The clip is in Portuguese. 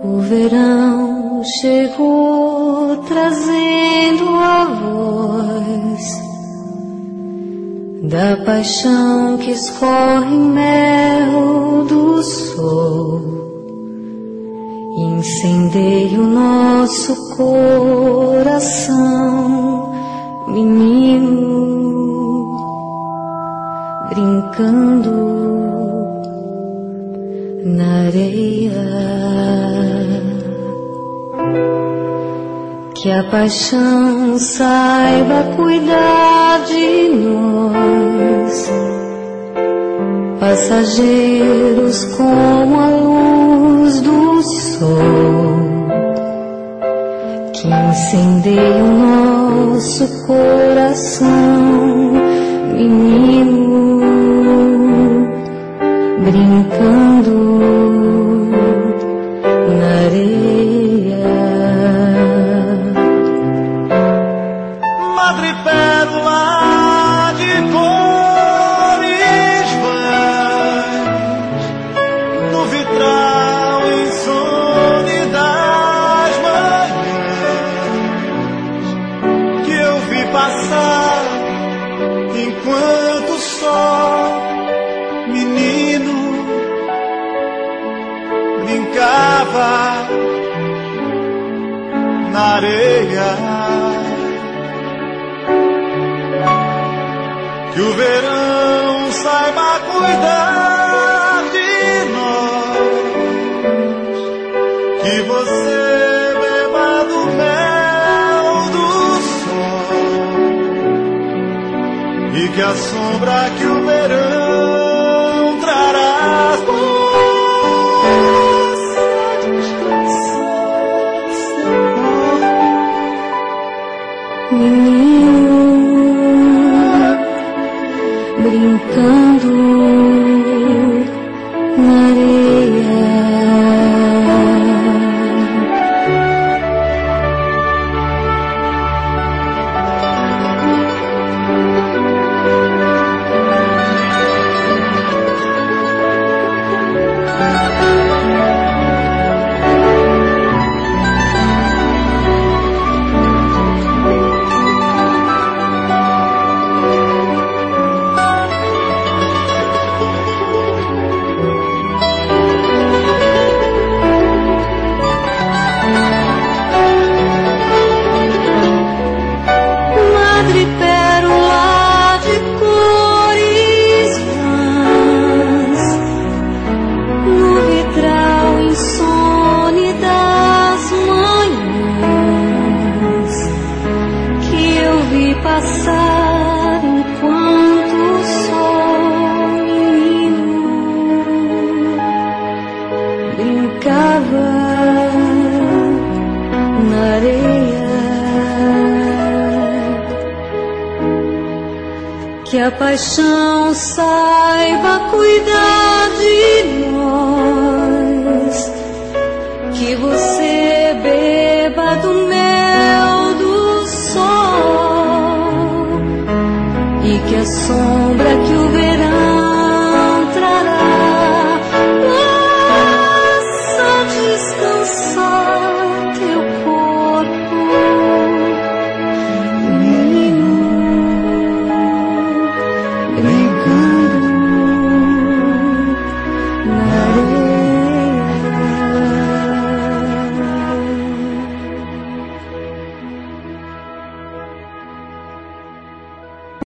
O verão chegou trazendo a voz da paixão que escorre mel do sol. Incendeia o nosso coração, menino, brincando na areia. Que a paixão saiba cuidar de nós, passageiros como a luz do sol, que incendeia o nosso coração, menino, brincando na areia. Madrepérola de cores vãs, no vitral insone das manhãs, que eu vi passar enquanto o sol, menino, brincava na areia. Que o verão saiba cuidar de nós, que você beba do mel do sol, e que a sombra que o verão trará possa descansar seu corpo, Menino, brincando na areia. Madrepérola de cores vãs, no vitral insone das manhãs, que eu vi passar enquanto o sol, menino, brincava na areia. Que a paixão saiba cuidar de